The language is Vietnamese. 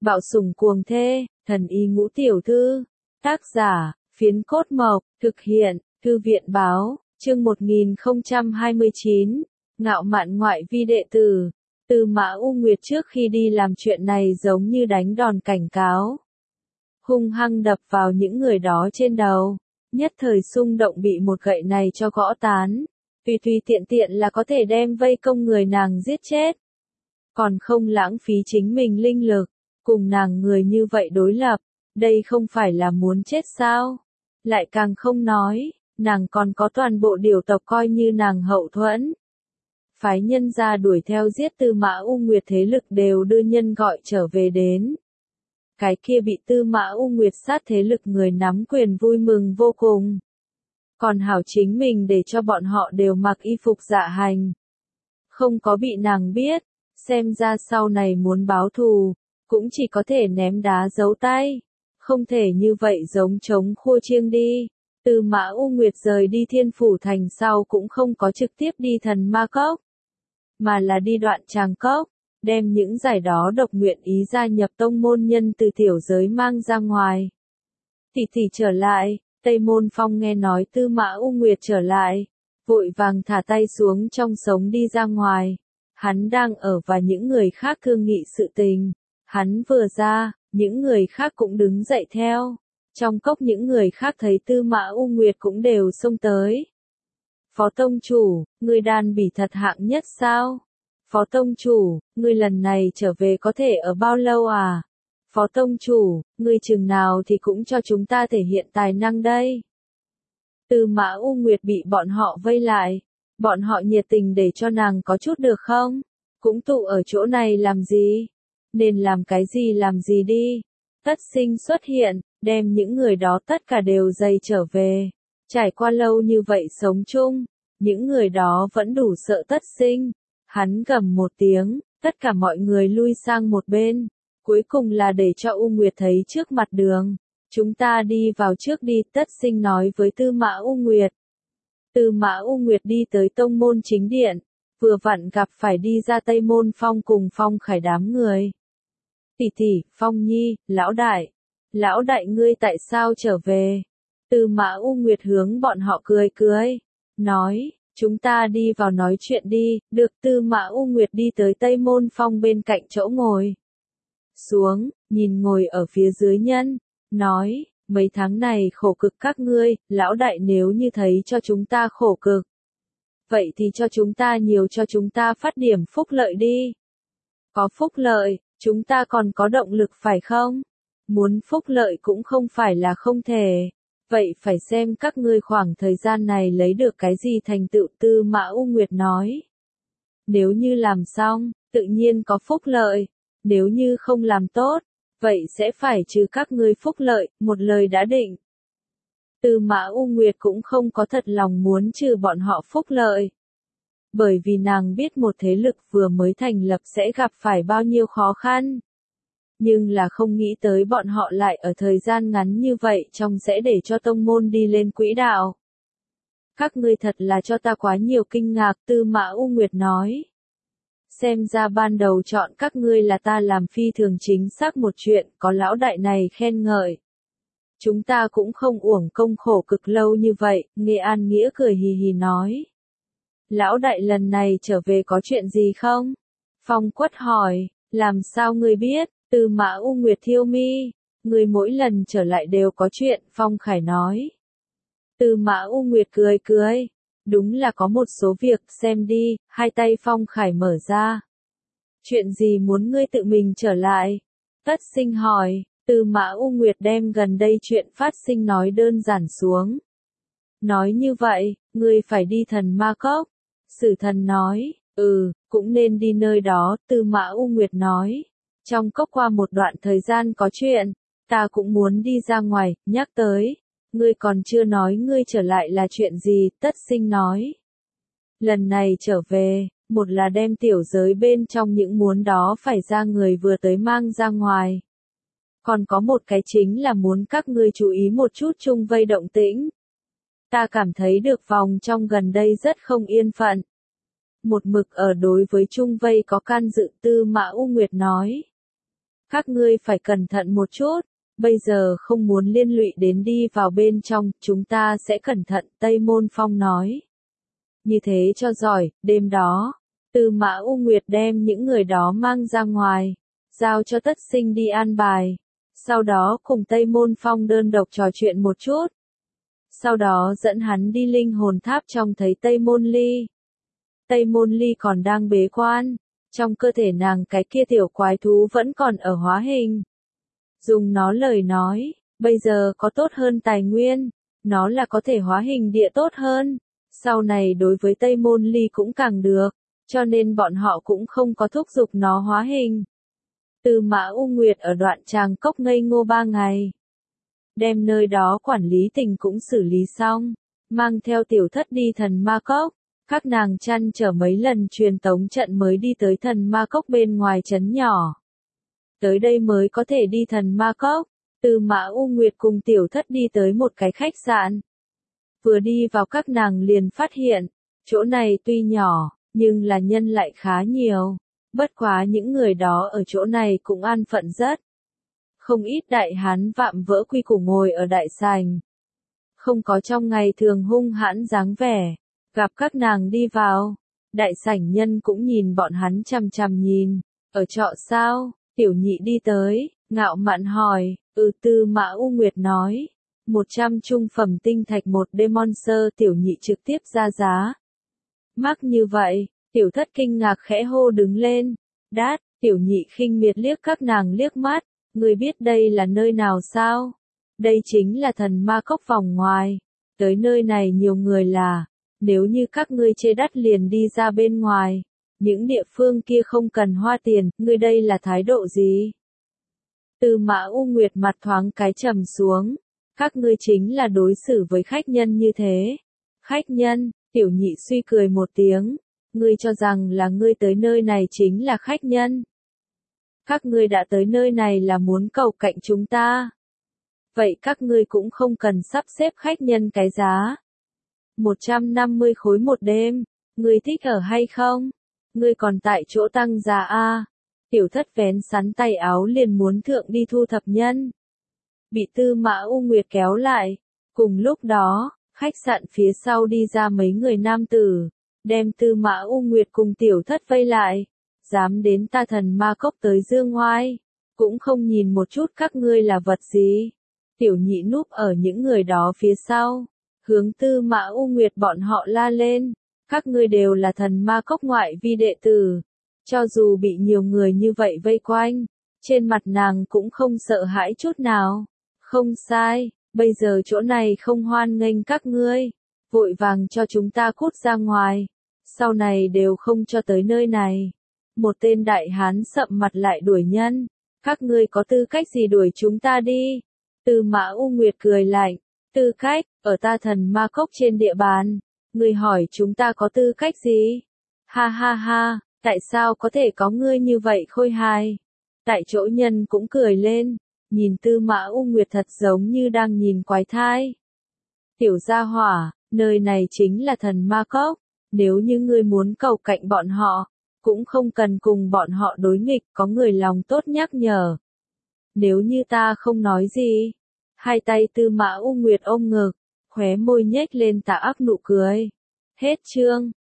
Bạo sủng cuồng thê, thần y ngũ tiểu thư. Tác giả, Phiến Cốt Mộc, thực hiện, Thư viện báo, chương 1029, ngạo mạn ngoại vi đệ tử. Tư Mã U Nguyệt trước khi đi làm chuyện này giống như đánh đòn cảnh cáo. Hung hăng đập vào những người đó trên đầu, nhất thời xung động bị một gậy này cho gõ tán. Tùy tùy tiện tiện là có thể đem vây công người nàng giết chết. Còn không lãng phí chính mình linh lực, cùng nàng người như vậy đối lập, đây không phải là muốn chết sao? Lại càng không nói, nàng còn có toàn bộ điều tộc coi như nàng hậu thuẫn. Phái nhân ra đuổi theo giết Tư Mã U Nguyệt thế lực đều đưa nhân gọi trở về đến. Cái kia bị Tư Mã U Nguyệt sát thế lực người nắm quyền vui mừng vô cùng. Còn hảo chính mình để cho bọn họ đều mặc y phục dạ hành. Không có bị nàng biết, xem ra sau này muốn báo thù, cũng chỉ có thể ném đá giấu tay. Không thể như vậy giống trống khua chiêng đi. Tư Mã U Nguyệt rời đi Thiên Phủ Thành sau cũng không có trực tiếp đi Thần Ma Cốc, mà là đi Đoạn Tràng Cốc, đem những giải đó độc nguyện ý gia nhập tông môn nhân từ tiểu giới mang ra ngoài. Tỷ tỷ trở lại, Tây Môn Phong nghe nói Tư Mã U Nguyệt trở lại, vội vàng thả tay xuống trong sống đi ra ngoài. Hắn đang ở và những người khác thương nghị sự tình. Hắn vừa ra, những người khác cũng đứng dậy theo. Trong cốc những người khác thấy Tư Mã U Nguyệt cũng đều xông tới. Phó tông chủ, ngươi đàn bỉ thật hạng nhất sao? Phó tông chủ, ngươi lần này trở về có thể ở bao lâu à? Phó tông chủ, ngươi chừng nào thì cũng cho chúng ta thể hiện tài năng đây. Tư Mã U Nguyệt bị bọn họ vây lại. Bọn họ nhiệt tình để cho nàng có chút được không? Cũng tụ ở chỗ này làm gì? Nên làm cái gì làm gì đi? Tất Sinh xuất hiện, đem những người đó tất cả đều dày trở về. Trải qua lâu như vậy sống chung, những người đó vẫn đủ sợ Tất Sinh. Hắn gầm một tiếng, tất cả mọi người lui sang một bên. Cuối cùng là để cho U Nguyệt thấy trước mặt đường. Chúng ta đi vào trước đi, Tất Sinh nói với Tư Mã U Nguyệt. Tư Mã U Nguyệt đi tới tông môn chính điện, vừa vặn gặp phải đi ra Tây Môn Phong cùng Phong Khải đám người. Tỷ tỷ, Phong Nhi, lão đại ngươi tại sao trở về? Tư Mã U Nguyệt hướng bọn họ cười cười, nói, chúng ta đi vào nói chuyện đi. Được. Tư Mã U Nguyệt đi tới Tây Môn Phong bên cạnh chỗ ngồi xuống, nhìn ngồi ở phía dưới nhân, nói, mấy tháng này khổ cực các ngươi, lão đại nếu như thấy cho chúng ta khổ cực, vậy thì cho chúng ta nhiều, cho chúng ta phát điểm phúc lợi đi. Có phúc lợi, chúng ta còn có động lực phải không? Muốn phúc lợi cũng không phải là không thể. Vậy phải xem các ngươi khoảng thời gian này lấy được cái gì thành tựu. Tư Mã U Nguyệt nói. Nếu như làm xong, tự nhiên có phúc lợi. Nếu như không làm tốt, vậy sẽ phải trừ các ngươi phúc lợi, một lời đã định. Tư Mã U Nguyệt cũng không có thật lòng muốn trừ bọn họ phúc lợi. Bởi vì nàng biết một thế lực vừa mới thành lập sẽ gặp phải bao nhiêu khó khăn. Nhưng là không nghĩ tới bọn họ lại ở thời gian ngắn như vậy trong sẽ để cho tông môn đi lên quỹ đạo. Các ngươi thật là cho ta quá nhiều kinh ngạc. Tư Mã U Nguyệt nói. Xem ra ban đầu chọn các ngươi là ta làm phi thường chính xác một chuyện, có lão đại này khen ngợi. Chúng ta cũng không uổng công khổ cực lâu như vậy. Nghệ An Nghĩa cười hì hì nói. Lão đại lần này trở về có chuyện gì không? Phong Quất hỏi, làm sao ngươi biết? Tư Mã U Nguyệt thiêu mi, ngươi mỗi lần trở lại đều có chuyện. Phong Khải nói. Tư Mã U Nguyệt cười cười. Đúng là có một số việc, xem đi. Hai tay Phong Khải mở ra. Chuyện gì muốn ngươi tự mình trở lại? Tất Sinh hỏi. Tư Mã U Nguyệt đem gần đây chuyện phát sinh nói đơn giản xuống. Nói như vậy, ngươi phải đi Thần Ma Cốc. Sử Thần nói, cũng nên đi nơi đó. Tư Mã U Nguyệt nói, trong cốc qua một đoạn thời gian có chuyện, ta cũng muốn đi ra ngoài. Nhắc tới, ngươi còn chưa nói ngươi trở lại là chuyện gì. Tất Sinh nói, lần này trở về, một là đem tiểu giới bên trong những muốn đó phải ra người vừa tới mang ra ngoài. Còn có một cái chính là muốn các ngươi chú ý một chút chung vây động tĩnh. Ta cảm thấy được vòng trong gần đây rất không yên phận. Một mực ở đối với chung vây có can dự. Tư Mã U Nguyệt nói. Các ngươi phải cẩn thận một chút, bây giờ không muốn liên lụy đến đi vào bên trong, chúng ta sẽ cẩn thận, Tây Môn Phong nói. Như thế cho giỏi, đêm đó, Tư Mã U Nguyệt đem những người đó mang ra ngoài, giao cho Tất Sinh đi an bài, sau đó cùng Tây Môn Phong đơn độc trò chuyện một chút. Sau đó dẫn hắn đi linh hồn tháp trông thấy Tây Môn Ly. Tây Môn Ly còn đang bế quan, trong cơ thể nàng cái kia tiểu quái thú vẫn còn ở hóa hình. Dùng nó lời nói, bây giờ có tốt hơn tài nguyên, nó là có thể hóa hình địa tốt hơn, sau này đối với Tây Môn Ly cũng càng được, cho nên bọn họ cũng không có thúc giục nó hóa hình. Tư Mã U Nguyệt ở đoạn Tràng Cốc ngây ngô 3 ngày. Đem nơi đó quản lý tình cũng xử lý xong, mang theo tiểu thất đi Thần Ma Cốc. Các nàng chăn trở mấy lần truyền tống trận mới đi tới Thần Ma Cốc bên ngoài trấn nhỏ. Tới đây mới có thể đi Thần Ma Cốc. Tư Mã U Nguyệt cùng tiểu thất đi tới một cái khách sạn. Vừa đi vào các nàng liền phát hiện, chỗ này tuy nhỏ, nhưng là nhân lại khá nhiều. Bất quá những người đó ở chỗ này cũng an phận rất. Không ít đại hán vạm vỡ quy củ ngồi ở đại sảnh. Không có trong ngày thường hung hãn dáng vẻ. Gặp các nàng đi vào, đại sảnh nhân cũng nhìn bọn hắn chằm chằm nhìn. Ở trọ sao? Tiểu nhị đi tới, ngạo mạn hỏi. Tư Mã U Nguyệt nói. 100 trung phẩm tinh thạch một Demon Sơ, tiểu nhị trực tiếp ra giá. Mắc như vậy, tiểu thất kinh ngạc khẽ hô đứng lên. Đát, tiểu nhị khinh miệt liếc các nàng liếc mắt. Ngươi biết đây là nơi nào sao? Đây chính là Thần Ma Cốc vòng ngoài. Tới nơi này nhiều người là, nếu như các ngươi chê đắt liền đi ra bên ngoài. Những địa phương kia không cần hoa tiền, ngươi đây là thái độ gì? Tư Mã U Nguyệt mặt thoáng cái trầm xuống. Các ngươi chính là đối xử với khách nhân như thế. Khách nhân, tiểu nhị suy cười một tiếng. Ngươi cho rằng là ngươi tới nơi này chính là khách nhân. Các ngươi đã tới nơi này là muốn cầu cạnh chúng ta. Vậy các ngươi cũng không cần sắp xếp khách nhân cái giá. 150 khối một đêm. Ngươi thích ở hay không? Ngươi còn tại chỗ tăng giá a? Tiểu thất vén sắn tay áo liền muốn thượng đi thu thập nhân. Bị Tư Mã U Nguyệt kéo lại. Cùng lúc đó, khách sạn phía sau đi ra mấy người nam tử. Đem Tư Mã U Nguyệt cùng tiểu thất vây lại. Dám đến ta Thần Ma Cốc tới dương oai. Cũng không nhìn một chút các ngươi là vật gì. Tiểu nhị núp ở những người đó phía sau. Hướng Tư Mã U Nguyệt bọn họ la lên. Các ngươi đều là Thần Ma Cốc ngoại vi đệ tử. Cho dù bị nhiều người như vậy vây quanh, trên mặt nàng cũng không sợ hãi chút nào. Không sai, bây giờ chỗ này không hoan nghênh các ngươi. Vội vàng cho chúng ta cút ra ngoài. Sau này đều không cho tới nơi này. Một tên đại hán sậm mặt lại đuổi nhân. Các ngươi có tư cách gì đuổi chúng ta đi? Tư Mã U Nguyệt cười lạnh. Tư cách, ở ta Thần Ma Cốc trên địa bàn. Ngươi hỏi chúng ta có tư cách gì? Ha ha ha, tại sao có thể có ngươi như vậy khôi hài? Tại chỗ nhân cũng cười lên. Nhìn Tư Mã U Nguyệt thật giống như đang nhìn quái thai. Tiểu gia hỏa, nơi này chính là Thần Ma Cốc. Nếu như ngươi muốn cầu cạnh bọn họ, cũng không cần cùng bọn họ đối nghịch, có người lòng tốt nhắc nhở. Nếu như ta không nói gì. Hai tay Tư Mã U Nguyệt ôm ngực, khóe môi nhếch lên tà ác nụ cười. Hết chương.